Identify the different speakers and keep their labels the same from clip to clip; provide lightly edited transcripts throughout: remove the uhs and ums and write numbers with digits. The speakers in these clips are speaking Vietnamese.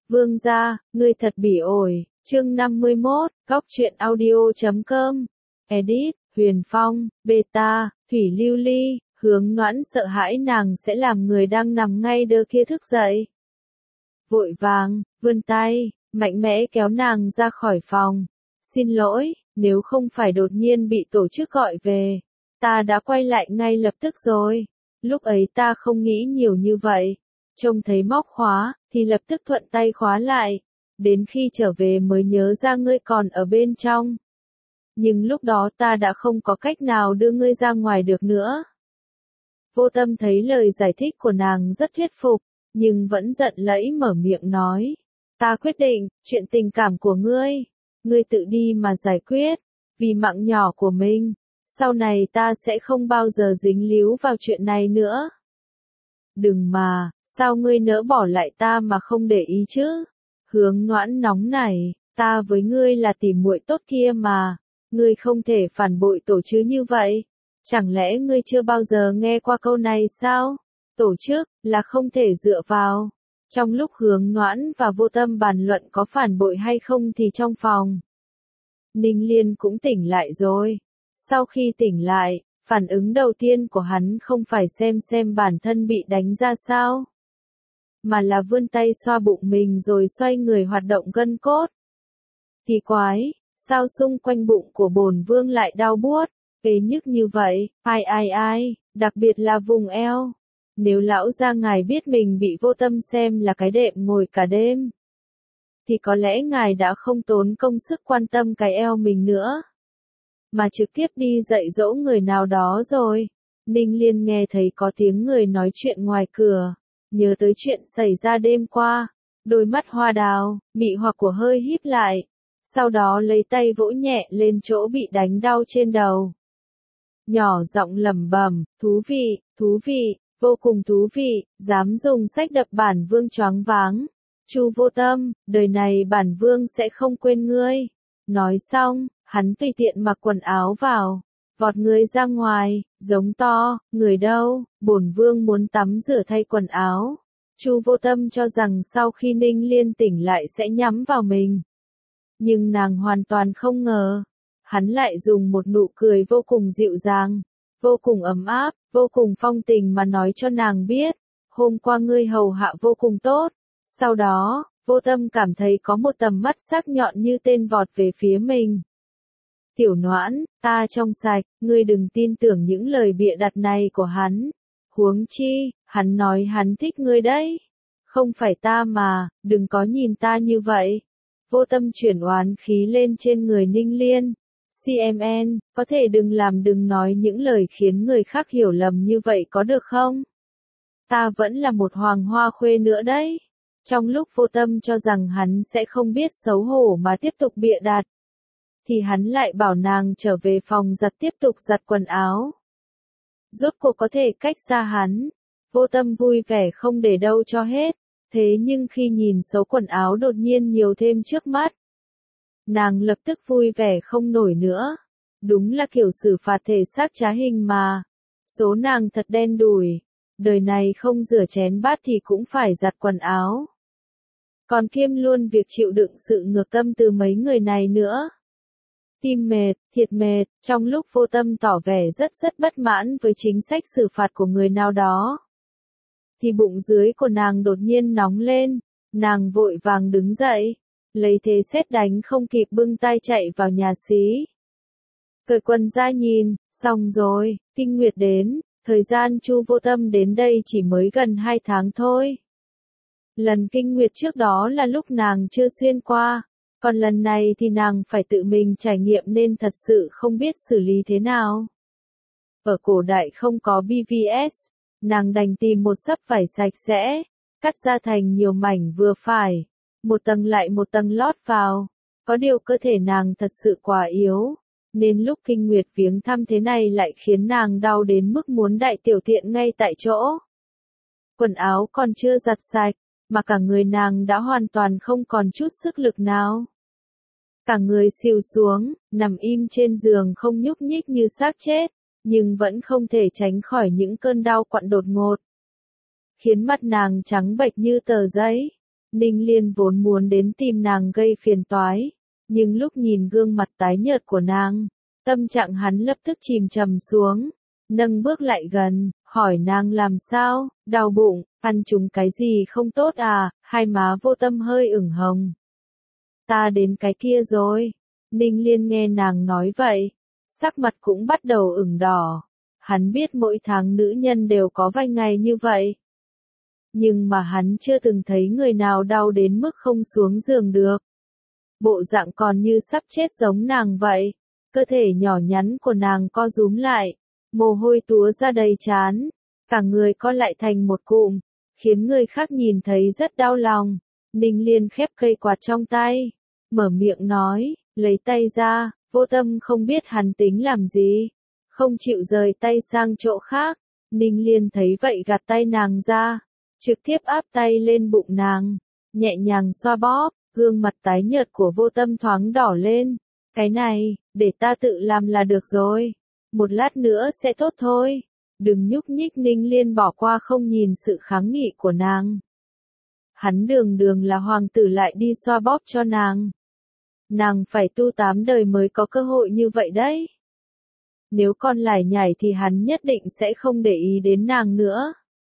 Speaker 1: Vương gia, ngươi thật bỉ ổi. Chương 51, Góc truyện audio.com. Edit, Huyền Phong, Beta, Thủy Lưu Ly. Hướng Noãn sợ hãi nàng sẽ làm người đang nằm ngay đơ kia thức dậy. Vội vàng, vươn tay, mạnh mẽ kéo nàng ra khỏi phòng. Xin lỗi, nếu không phải đột nhiên bị tổ chức gọi về, ta đã quay lại ngay lập tức rồi. Lúc ấy ta không nghĩ nhiều như vậy. Trông thấy móc khóa, thì lập tức thuận tay khóa lại. Đến khi trở về mới nhớ ra ngươi còn ở bên trong. Nhưng lúc đó ta đã không có cách nào đưa ngươi ra ngoài được nữa. Vô Tâm thấy lời giải thích của nàng rất thuyết phục, nhưng vẫn giận lẫy mở miệng nói. Ta quyết định, chuyện tình cảm của ngươi tự đi mà giải quyết, vì mạng nhỏ của mình. Sau này ta sẽ không bao giờ dính líu vào chuyện này nữa. Đừng mà, sao ngươi nỡ bỏ lại ta mà không để ý chứ? Hướng Noãn nóng nảy, ta với ngươi là tỉ muội tốt kia mà, ngươi không thể phản bội tổ chứ như vậy. Chẳng lẽ ngươi chưa bao giờ nghe qua câu này sao? Tổ chức, là không thể dựa vào. Trong lúc Hướng Noãn và Vô Tâm bàn luận có phản bội hay không thì trong phòng, Ninh Liên cũng tỉnh lại rồi. Sau khi tỉnh lại, phản ứng đầu tiên của hắn không phải xem bản thân bị đánh ra sao, mà là vươn tay xoa bụng mình rồi xoay người hoạt động gân cốt. Kỳ quái, sao xung quanh bụng của bổn vương lại đau buốt, ê nhức như vậy, ai, đặc biệt là vùng eo. Nếu lão gia ngài biết mình bị Vô Tâm xem là cái đệm ngồi cả đêm, thì có lẽ ngài đã không tốn công sức quan tâm cái eo mình nữa, mà trực tiếp đi dạy dỗ người nào đó rồi. Ninh Liên nghe thấy có tiếng người nói chuyện ngoài cửa, nhớ tới chuyện xảy ra đêm qua, đôi mắt hoa đào, mị hoặc của hơi híp lại, sau đó lấy tay vỗ nhẹ lên chỗ bị đánh đau trên đầu. Nhỏ giọng lẩm bẩm, thú vị, vô cùng thú vị, dám dùng sách đập bản vương choáng váng. Chu Vô Tâm, đời này bản vương sẽ không quên ngươi. Nói xong, hắn tùy tiện mặc quần áo vào, vọt người ra ngoài, giống to, người đâu, bổn vương muốn tắm rửa thay quần áo. Chu Vô Tâm cho rằng sau khi Ninh Liên tỉnh lại sẽ nhắm vào mình. Nhưng nàng hoàn toàn không ngờ, hắn lại dùng một nụ cười vô cùng dịu dàng, vô cùng ấm áp, vô cùng phong tình mà nói cho nàng biết, hôm qua ngươi hầu hạ vô cùng tốt. Sau đó, Vô Tâm cảm thấy có một tầm mắt sắc nhọn như tên vọt về phía mình. Tiểu Noãn, ta trong sạch, ngươi đừng tin tưởng những lời bịa đặt này của hắn. Huống chi, hắn nói hắn thích ngươi đấy. Không phải ta mà, đừng có nhìn ta như vậy. Vô Tâm chuyển oán khí lên trên người Ninh Liên. CMN, có thể đừng nói những lời khiến người khác hiểu lầm như vậy có được không? Ta vẫn là một hoàng hoa khuê nữa đấy. Trong lúc Vô Tâm cho rằng hắn sẽ không biết xấu hổ mà tiếp tục bịa đặt, thì hắn lại bảo nàng trở về phòng giặt tiếp tục giặt quần áo. Rốt cuộc có thể cách xa hắn. Vô Tâm vui vẻ không để đâu cho hết. Thế nhưng khi nhìn số quần áo đột nhiên nhiều thêm trước mắt, nàng lập tức vui vẻ không nổi nữa. Đúng là kiểu xử phạt thể xác trá hình mà. Số nàng thật đen đủi. Đời này không rửa chén bát thì cũng phải giặt quần áo. Còn kiêm luôn việc chịu đựng sự ngược tâm từ mấy người này nữa. Tim mệt, thiệt mệt, trong lúc Vô Tâm tỏ vẻ rất bất mãn với chính sách xử phạt của người nào đó, thì bụng dưới của nàng đột nhiên nóng lên, nàng vội vàng đứng dậy, lấy thế sét đánh không kịp bưng tay chạy vào nhà xí. Cởi quần ra nhìn, xong rồi, kinh nguyệt đến, thời gian Chu Vô Tâm đến đây chỉ mới gần 2 tháng thôi. Lần kinh nguyệt trước đó là lúc nàng chưa xuyên qua, còn lần này thì nàng phải tự mình trải nghiệm nên thật sự không biết xử lý thế nào. Ở cổ đại không có BVS, nàng đành tìm một xấp vải sạch sẽ, cắt ra thành nhiều mảnh vừa phải, một tầng lại một tầng lót vào. Có điều cơ thể nàng thật sự quá yếu, nên lúc kinh nguyệt viếng thăm thế này lại khiến nàng đau đến mức muốn đại tiểu tiện ngay tại chỗ. Quần áo còn chưa giặt sạch, mà cả người nàng đã hoàn toàn không còn chút sức lực nào. Cả người xìu xuống, nằm im trên giường không nhúc nhích như xác chết, nhưng vẫn không thể tránh khỏi những cơn đau quặn đột ngột, khiến mặt nàng trắng bệch như tờ giấy. Ninh Liên vốn muốn đến tìm nàng gây phiền toái, nhưng lúc nhìn gương mặt tái nhợt của nàng, tâm trạng hắn lập tức chìm trầm xuống, nâng bước lại gần, hỏi nàng làm sao, đau bụng, ăn trúng cái gì không tốt à, hai má Vô Tâm hơi ửng hồng. Ta đến cái kia rồi. Ninh Liên nghe nàng nói vậy, sắc mặt cũng bắt đầu ửng đỏ. Hắn biết mỗi tháng nữ nhân đều có vài ngày như vậy. Nhưng mà hắn chưa từng thấy người nào đau đến mức không xuống giường được. Bộ dạng còn như sắp chết giống nàng vậy. Cơ thể nhỏ nhắn của nàng co rúm lại, mồ hôi túa ra đầy trán, cả người co lại thành một cụm, khiến người khác nhìn thấy rất đau lòng. Ninh Liên khép cây quạt trong tay, mở miệng nói, lấy tay ra. Vô Tâm không biết hắn tính làm gì, không chịu rời tay sang chỗ khác. Ninh Liên thấy vậy gạt tay nàng ra, trực tiếp áp tay lên bụng nàng, nhẹ nhàng xoa bóp, gương mặt tái nhợt của Vô Tâm thoáng đỏ lên. Cái này, để ta tự làm là được rồi, một lát nữa sẽ tốt thôi. Đừng nhúc nhích. Ninh Liên bỏ qua không nhìn sự kháng nghị của nàng. Hắn đường đường là hoàng tử lại đi xoa bóp cho nàng. Nàng phải tu 8 đời mới có cơ hội như vậy đấy. Nếu con lải nhải thì hắn nhất định sẽ không để ý đến nàng nữa.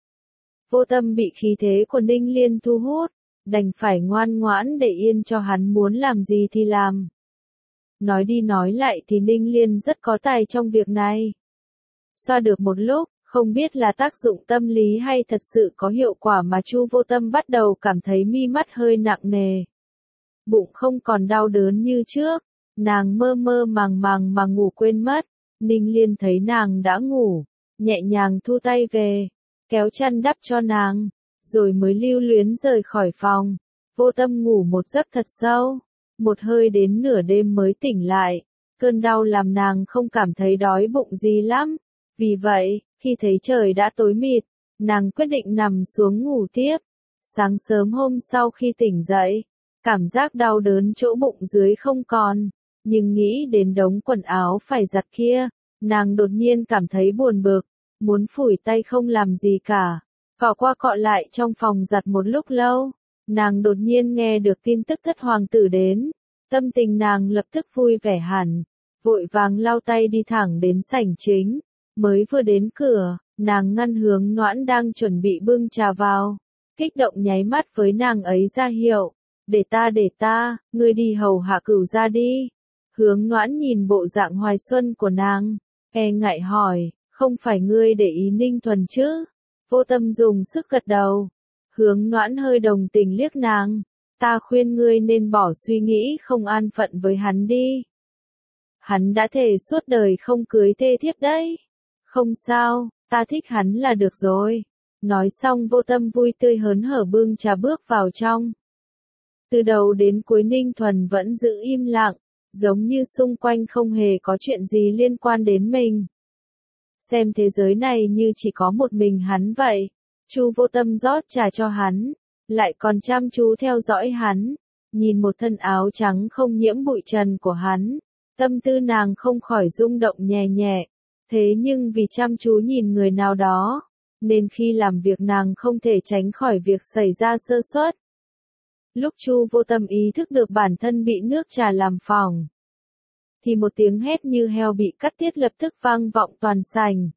Speaker 1: Vô Tâm bị khí thế của Ninh Liên thu hút, đành phải ngoan ngoãn để yên cho hắn muốn làm gì thì làm. Nói đi nói lại thì Ninh Liên rất có tài trong việc này. Xoa được một lúc, không biết là tác dụng tâm lý hay thật sự có hiệu quả mà Chu Vô Tâm bắt đầu cảm thấy mi mắt hơi nặng nề. Bụng không còn đau đớn như trước, nàng mơ mơ màng màng mà ngủ quên mất. Ninh Liên thấy nàng đã ngủ, nhẹ nhàng thu tay về, kéo chăn đắp cho nàng, rồi mới lưu luyến rời khỏi phòng. Vô Tâm ngủ một giấc thật sâu, một hơi đến nửa đêm mới tỉnh lại. Cơn đau làm nàng không cảm thấy đói bụng gì lắm. Vì vậy, khi thấy trời đã tối mịt, nàng quyết định nằm xuống ngủ tiếp. Sáng sớm hôm sau khi tỉnh dậy, cảm giác đau đớn chỗ bụng dưới không còn, nhưng nghĩ đến đống quần áo phải giặt kia, nàng đột nhiên cảm thấy buồn bực, muốn phủi tay không làm gì cả. Cọ qua cọ lại trong phòng giặt một lúc lâu, nàng đột nhiên nghe được tin tức thất hoàng tử đến, tâm tình nàng lập tức vui vẻ hẳn, vội vàng lau tay đi thẳng đến sảnh chính. Mới vừa đến cửa, nàng ngăn Hướng Noãn đang chuẩn bị bưng trà vào, kích động nháy mắt với nàng ấy ra hiệu, để ta, ngươi đi hầu hạ Cửu gia đi. Hướng Noãn nhìn bộ dạng hoài xuân của nàng, e ngại hỏi, không phải ngươi để ý Ninh Thuần chứ? Vô Tâm dùng sức gật đầu. Hướng Noãn hơi đồng tình liếc nàng, ta khuyên ngươi nên bỏ suy nghĩ không an phận với hắn đi. Hắn đã thề suốt đời không cưới thê thiếp đấy. Không sao, ta thích hắn là được rồi. Nói xong Vô Tâm vui tươi hớn hở bưng trà bước vào trong. Từ đầu đến cuối Ninh Thuần vẫn giữ im lặng, giống như xung quanh không hề có chuyện gì liên quan đến mình. Xem thế giới này như chỉ có một mình hắn vậy. Chu Vô Tâm rót trà cho hắn, lại còn chăm chú theo dõi hắn, nhìn một thân áo trắng không nhiễm bụi trần của hắn, tâm tư nàng không khỏi rung động nhẹ nhẹ. Thế nhưng vì chăm chú nhìn người nào đó, nên khi làm việc nàng không thể tránh khỏi việc xảy ra sơ suất. Lúc Chu Vô Tâm ý thức được bản thân bị nước trà làm phỏng, thì một tiếng hét như heo bị cắt tiết lập tức vang vọng toàn sảnh.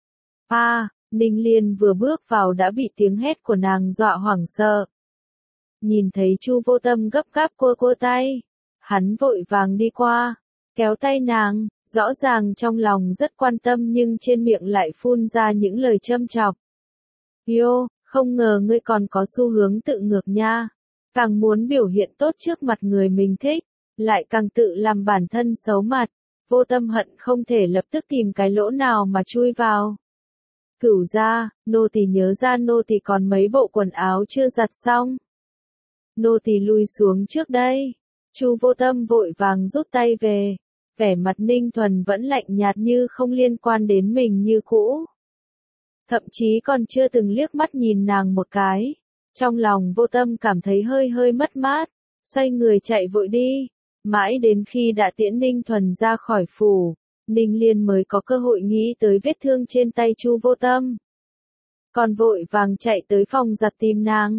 Speaker 1: Ninh Liên vừa bước vào đã bị tiếng hét của nàng dọa hoảng sợ. Nhìn thấy Chu Vô Tâm gấp gáp cua tay, hắn vội vàng đi qua, kéo tay nàng, rõ ràng trong lòng rất quan tâm nhưng trên miệng lại phun ra những lời châm chọc. Yo, không ngờ ngươi còn có xu hướng tự ngược nha. Càng muốn biểu hiện tốt trước mặt người mình thích, lại càng tự làm bản thân xấu mặt. Vô Tâm hận không thể lập tức tìm cái lỗ nào mà chui vào. Cửu gia, nô tỳ nhớ ra nô tỳ còn mấy bộ quần áo chưa giặt xong. Nô tỳ lui xuống trước đây. Chu Vô Tâm vội vàng rút tay về. Vẻ mặt Ninh Thuần vẫn lạnh nhạt như không liên quan đến mình như cũ. Thậm chí còn chưa từng liếc mắt nhìn nàng một cái. Trong lòng Vô Tâm cảm thấy hơi mất mát, xoay người chạy vội đi. Mãi đến khi đã tiễn Ninh Thuần ra khỏi phủ, Ninh Liên mới có cơ hội nghĩ tới vết thương trên tay Chu Vô Tâm. Còn vội vàng chạy tới phòng giặt tìm nàng.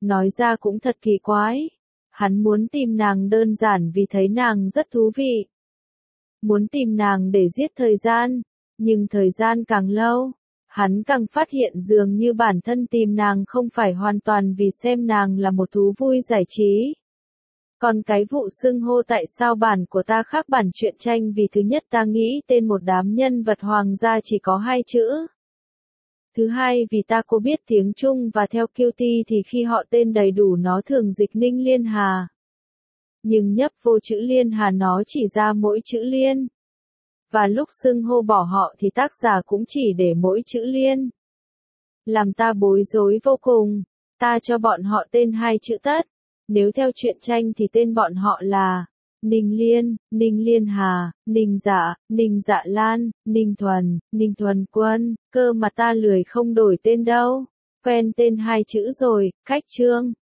Speaker 1: Nói ra cũng thật kỳ quái. Hắn muốn tìm nàng đơn giản vì thấy nàng rất thú vị. Muốn tìm nàng để giết thời gian. Nhưng thời gian càng lâu, hắn càng phát hiện dường như bản thân tìm nàng không phải hoàn toàn vì xem nàng là một thú vui giải trí. Còn cái vụ xưng hô tại sao bản của ta khác bản truyện tranh vì thứ nhất ta nghĩ tên một đám nhân vật hoàng gia chỉ có 2 chữ. Thứ hai vì ta có biết tiếng Trung và theo QT thì khi họ tên đầy đủ nó thường dịch Ninh Liên Hà. Nhưng nhấp vô chữ Liên Hà nó chỉ ra mỗi chữ Liên. Và lúc xưng hô bỏ họ thì tác giả cũng chỉ để mỗi chữ Liên. Làm ta bối rối vô cùng, ta cho bọn họ tên 2 chữ tất. Nếu theo truyện tranh thì tên bọn họ là Ninh Liên, Ninh Liên Hà, Ninh Dạ Lan, Ninh Thuần Quân, cơ mà ta lười không đổi tên đâu. Quen tên 2 chữ rồi, cách chương.